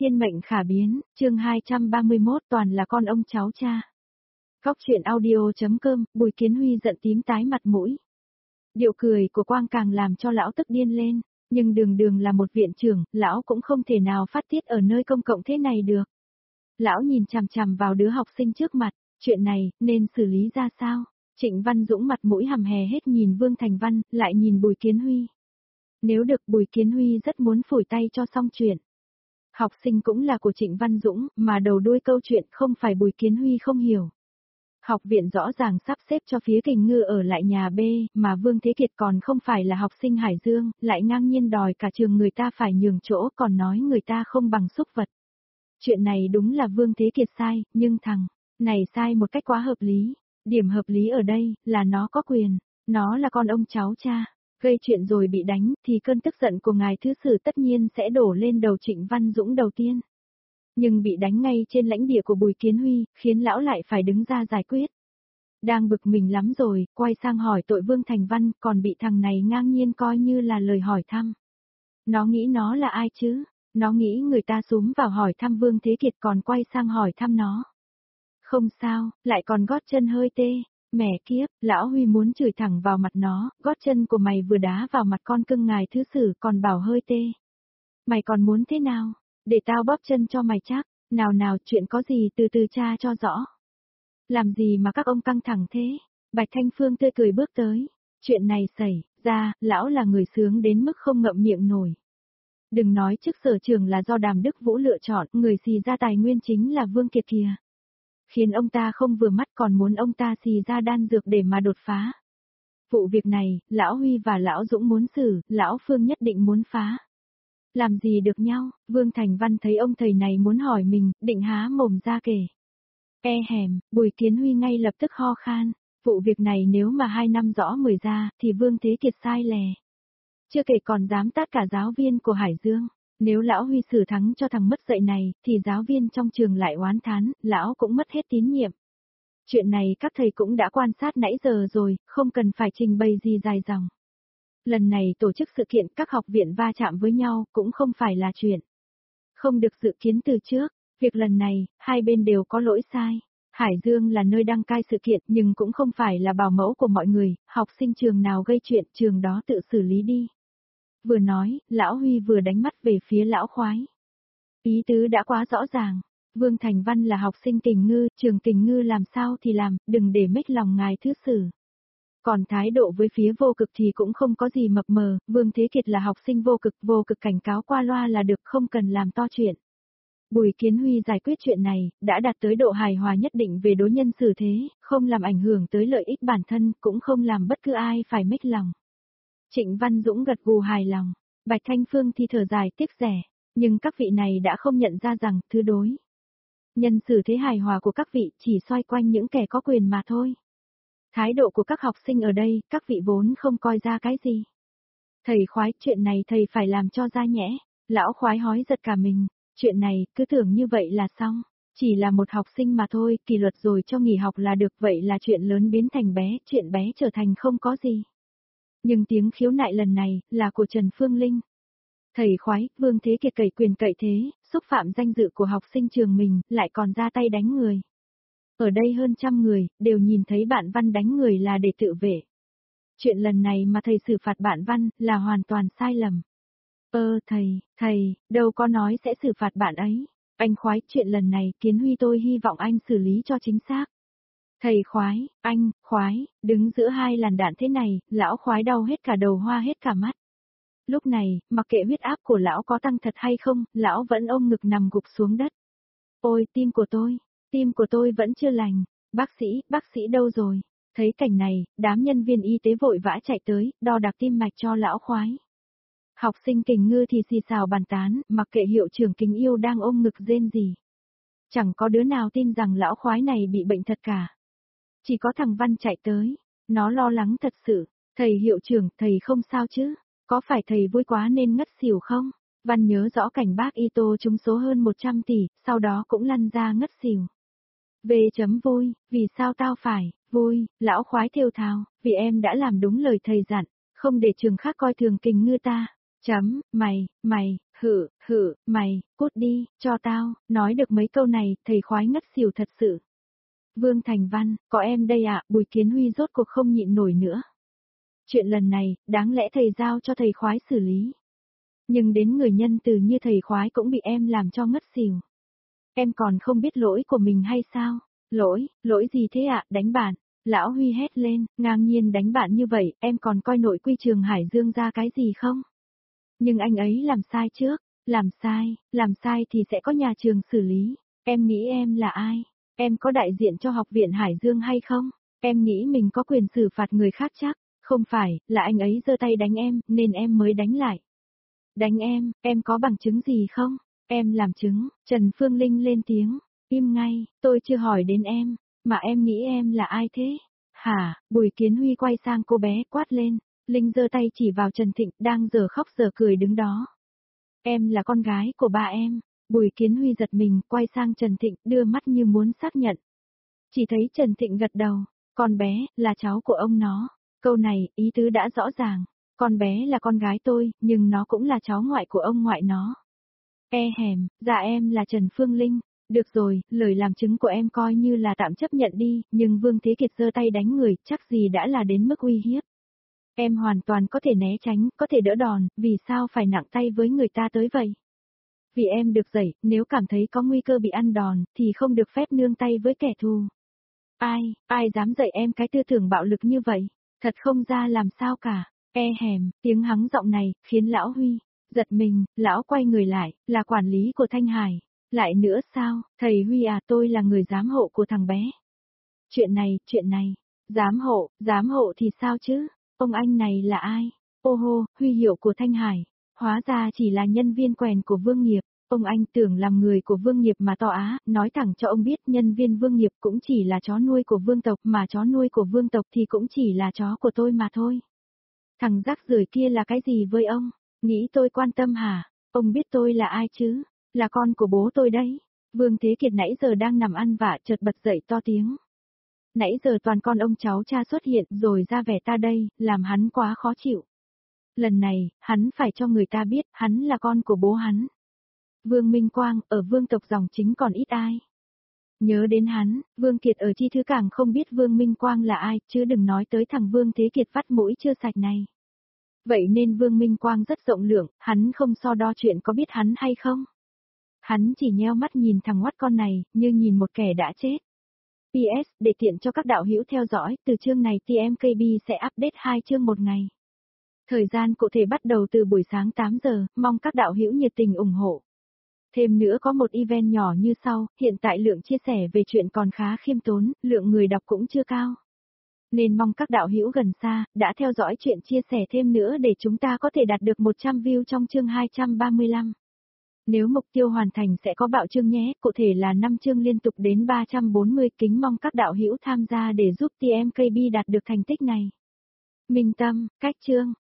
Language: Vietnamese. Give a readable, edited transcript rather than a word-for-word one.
Thiên mệnh khả biến, chương 231 toàn là con ông cháu cha. Góc chuyện audio.com, Bùi Kiến Huy giận tím tái mặt mũi. Điệu cười của Quang càng làm cho lão tức điên lên, nhưng đường đường là một viện trưởng, lão cũng không thể nào phát tiết ở nơi công cộng thế này được. Lão nhìn chằm chằm vào đứa học sinh trước mặt, chuyện này, nên xử lý ra sao? Trịnh Văn Dũng mặt mũi hầm hè hết nhìn Vương Thành Văn, lại nhìn Bùi Kiến Huy. Nếu được Bùi Kiến Huy rất muốn phủi tay cho xong chuyện. Học sinh cũng là của Trịnh Văn Dũng, mà đầu đuôi câu chuyện không phải Bùi Kiến Huy không hiểu. Học viện rõ ràng sắp xếp cho phía Kình Ngư ở lại nhà B, mà Vương Thế Kiệt còn không phải là học sinh Hải Dương, lại ngang nhiên đòi cả trường người ta phải nhường chỗ, còn nói người ta không bằng súc vật. Chuyện này đúng là Vương Thế Kiệt sai, nhưng thằng này sai một cách quá hợp lý. Điểm hợp lý ở đây là nó có quyền, nó là con ông cháu cha. Gây chuyện rồi bị đánh thì cơn tức giận của ngài thứ sử tất nhiên sẽ đổ lên đầu Trịnh Văn Dũng đầu tiên. Nhưng bị đánh ngay trên lãnh địa của Bùi Kiến Huy, khiến lão lại phải đứng ra giải quyết. Đang bực mình lắm rồi, quay sang hỏi tội Vương Thành Văn, còn bị thằng này ngang nhiên coi như là lời hỏi thăm. Nó nghĩ nó là ai chứ? Nó nghĩ người ta xúm vào hỏi thăm Vương Thế Kiệt còn quay sang hỏi thăm nó. Không sao, lại còn gót chân hơi tê. Mẹ kiếp, lão Huy muốn chửi thẳng vào mặt nó, gót chân của mày vừa đá vào mặt con cưng ngài thứ sử còn bảo hơi tê. Mày còn muốn thế nào? Để tao bóp chân cho mày chắc, nào nào chuyện có gì từ từ tra cho rõ. Làm gì mà các ông căng thẳng thế? Bạch Thanh Phương tươi cười bước tới. Chuyện này xảy ra, lão là người sướng đến mức không ngậm miệng nổi. Đừng nói chức sở trường là do Đàm Đức Vũ lựa chọn, người xì ra tài nguyên chính là Vương Kiệt kìa. Khiến ông ta không vừa mắt còn muốn ông ta xì ra đan dược để mà đột phá. Vụ việc này, lão Huy và lão Dũng muốn xử, lão Phương nhất định muốn phá. Làm gì được nhau, Vương Thành Văn thấy ông thầy này muốn hỏi mình, định há mồm ra kể. Hèm, Bùi Kiến Huy ngay lập tức ho khan. Vụ việc này nếu mà 2 năm rõ 10 ra, thì Vương Thế Kiệt sai lè. Chưa kể còn dám tát cả giáo viên của Hải Dương. Nếu lão Huy xử thắng cho thằng mất dạy này, thì giáo viên trong trường lại oán thán, lão cũng mất hết tín nhiệm. Chuyện này các thầy cũng đã quan sát nãy giờ rồi, không cần phải trình bày gì dài dòng. Lần này tổ chức sự kiện các học viện va chạm với nhau cũng không phải là chuyện không được dự kiến từ trước. Việc lần này, hai bên đều có lỗi sai. Hải Dương là nơi đăng cai sự kiện nhưng cũng không phải là bảo mẫu của mọi người, học sinh trường nào gây chuyện trường đó tự xử lý đi. Vừa nói, lão Huy vừa đánh mắt về phía lão khoái. Ý tứ đã quá rõ ràng. Vương Thành Văn là học sinh Kình Ngư, trường Kình Ngư làm sao thì làm, đừng để mếch lòng ngài thứ sử. Còn thái độ với phía vô cực thì cũng không có gì mập mờ, Vương Thế Kiệt là học sinh vô cực cảnh cáo qua loa là được, không cần làm to chuyện. Bùi Kiến Huy giải quyết chuyện này, đã đạt tới độ hài hòa nhất định về đối nhân xử thế, không làm ảnh hưởng tới lợi ích bản thân, cũng không làm bất cứ ai phải mếch lòng. Trịnh Văn Dũng gật gù hài lòng, Bạch Thanh Phương thì thở dài tiếc rẻ, nhưng các vị này đã không nhận ra rằng, thứ đối nhân xử thế hài hòa của các vị chỉ xoay quanh những kẻ có quyền mà thôi. Thái độ của các học sinh ở đây, các vị vốn không coi ra cái gì. Thầy khoái, chuyện này thầy phải làm cho ra nhẽ. Lão khoái hói giật cả mình, chuyện này, cứ tưởng như vậy là xong. Chỉ là một học sinh mà thôi, kỷ luật rồi cho nghỉ học là được, vậy là chuyện lớn biến thành bé, chuyện bé trở thành không có gì. Nhưng tiếng khiếu nại lần này, là của Trần Phương Linh. Thầy khoái, Vương Thế Kiệt cậy quyền cậy thế, xúc phạm danh dự của học sinh trường mình, lại còn ra tay đánh người. Ở đây hơn 100 người, đều nhìn thấy bạn Văn đánh người là để tự vệ. Chuyện lần này mà thầy xử phạt bạn Văn, là hoàn toàn sai lầm. Thầy, đâu có nói sẽ xử phạt bạn ấy. Anh khoái, chuyện lần này, Kiến Huy tôi hy vọng anh xử lý cho chính xác. Thầy khoái, anh, khoái, đứng giữa hai làn đạn thế này, lão khoái đau hết cả đầu hoa hết cả mắt. Lúc này, mặc kệ huyết áp của lão có tăng thật hay không, lão vẫn ôm ngực nằm gục xuống đất. Ôi, tim của tôi vẫn chưa lành. Bác sĩ đâu rồi? Thấy cảnh này, đám nhân viên y tế vội vã chạy tới, đo đạc tim mạch cho lão khoái. Học sinh Kình Ngư thì xì xào bàn tán, mặc kệ hiệu trưởng Kính Yêu đang ôm ngực rên gì. Chẳng có đứa nào tin rằng lão khoái này bị bệnh thật cả. Chỉ có thằng Văn chạy tới, nó lo lắng thật sự. Thầy hiệu trưởng, thầy không sao chứ? Có phải thầy vui quá nên ngất xỉu không? Văn nhớ rõ cảnh bác Ito trúng số hơn 100 tỷ, sau đó cũng lăn ra ngất xỉu. Vui, vì sao tao phải, vui, lão khoái thều thào, vì em đã làm đúng lời thầy dặn, không để trường khác coi thường Kình Ngư ta. Mày, cút đi, cho tao, nói được mấy câu này, thầy khoái ngất xỉu thật sự. Vương Thành Văn, có em đây ạ, Bùi Kiến Huy rốt cuộc không nhịn nổi nữa. Chuyện lần này, đáng lẽ thầy giao cho thầy khoái xử lý. Nhưng đến người nhân từ như thầy khoái cũng bị em làm cho ngất xỉu. Em còn không biết lỗi của mình hay sao? Lỗi gì thế ạ, đánh bạn. Lão Huy hét lên, ngang nhiên đánh bạn như vậy, em còn coi nội quy trường Hải Dương ra cái gì không? Nhưng anh ấy làm sai trước, làm sai thì sẽ có nhà trường xử lý. Em nghĩ em là ai? Em có đại diện cho học viện Hải Dương hay không? Em nghĩ mình có quyền xử phạt người khác chắc? Không phải, là anh ấy giơ tay đánh em, nên em mới đánh lại. Đánh em có bằng chứng gì không? Em làm chứng, Trần Phương Linh lên tiếng, im ngay, tôi chưa hỏi đến em, mà em nghĩ em là ai thế? Hả, Bùi Kiến Huy quay sang cô bé quát lên, Linh giơ tay chỉ vào Trần Thịnh đang giờ khóc giờ cười đứng đó. Em là con gái của ba em, Bùi Kiến Huy giật mình quay sang Trần Thịnh đưa mắt như muốn xác nhận. Chỉ thấy Trần Thịnh gật đầu, con bé, là cháu của ông nó, câu này, ý tứ đã rõ ràng. Con bé là con gái tôi, nhưng nó cũng là cháu ngoại của ông ngoại nó. Dạ em là Trần Phương Linh. Được rồi, lời làm chứng của em coi như là tạm chấp nhận đi, nhưng Vương Thế Kiệt giơ tay đánh người, chắc gì đã là đến mức uy hiếp. Em hoàn toàn có thể né tránh, có thể đỡ đòn, vì sao phải nặng tay với người ta tới vậy? Vì em được dạy, nếu cảm thấy có nguy cơ bị ăn đòn, thì không được phép nương tay với kẻ thù. Ai dám dạy em cái tư tưởng bạo lực như vậy? Thật không ra làm sao cả. Tiếng hắng giọng này, khiến lão Huy giật mình, lão quay người lại, là quản lý của Thanh Hải. Lại nữa sao, thầy Huy à, tôi là người giám hộ của thằng bé. Chuyện này, giám hộ thì sao chứ, ông anh này là ai? Ô hô, huy hiệu của Thanh Hải, hóa ra chỉ là nhân viên quèn của Vương Nghiệp. Ông anh tưởng làm người của Vương Nghiệp mà to á, nói thẳng cho ông biết nhân viên Vương Nghiệp cũng chỉ là chó nuôi của Vương tộc, mà chó nuôi của Vương tộc thì cũng chỉ là chó của tôi mà thôi. Thằng rác rưởi kia là cái gì với ông? Nghĩ tôi quan tâm hả? Ông biết tôi là ai chứ? Là con của bố tôi đấy. Vương Thế Kiệt nãy giờ đang nằm ăn vạ chợt bật dậy to tiếng. Nãy giờ toàn con ông cháu cha xuất hiện rồi ra vẻ ta đây, làm hắn quá khó chịu. Lần này, hắn phải cho người ta biết hắn là con của bố hắn. Vương Minh Quang, ở Vương tộc dòng chính còn ít ai. Nhớ đến hắn, Vương Kiệt ở Chi Thứ Cảng không biết Vương Minh Quang là ai, chứ đừng nói tới thằng Vương Thế Kiệt vắt mũi chưa sạch này. Vậy nên Vương Minh Quang rất rộng lượng, hắn không so đo chuyện có biết hắn hay không. Hắn chỉ nheo mắt nhìn thằng oắt con này, như nhìn một kẻ đã chết. PS, để tiện cho các đạo hữu theo dõi, từ chương này TMKB sẽ update 2 chương một ngày. Thời gian cụ thể bắt đầu từ buổi sáng 8 giờ, mong các đạo hữu nhiệt tình ủng hộ. Thêm nữa có một event nhỏ như sau, hiện tại lượng chia sẻ về chuyện còn khá khiêm tốn, lượng người đọc cũng chưa cao. Nên mong các đạo hữu gần xa, đã theo dõi chuyện chia sẻ thêm nữa để chúng ta có thể đạt được 100 view trong chương 235. Nếu mục tiêu hoàn thành sẽ có bạo chương nhé, cụ thể là 5 chương liên tục đến 340, kính mong các đạo hữu tham gia để giúp TMKB đạt được thành tích này. Minh Tâm, cách chương.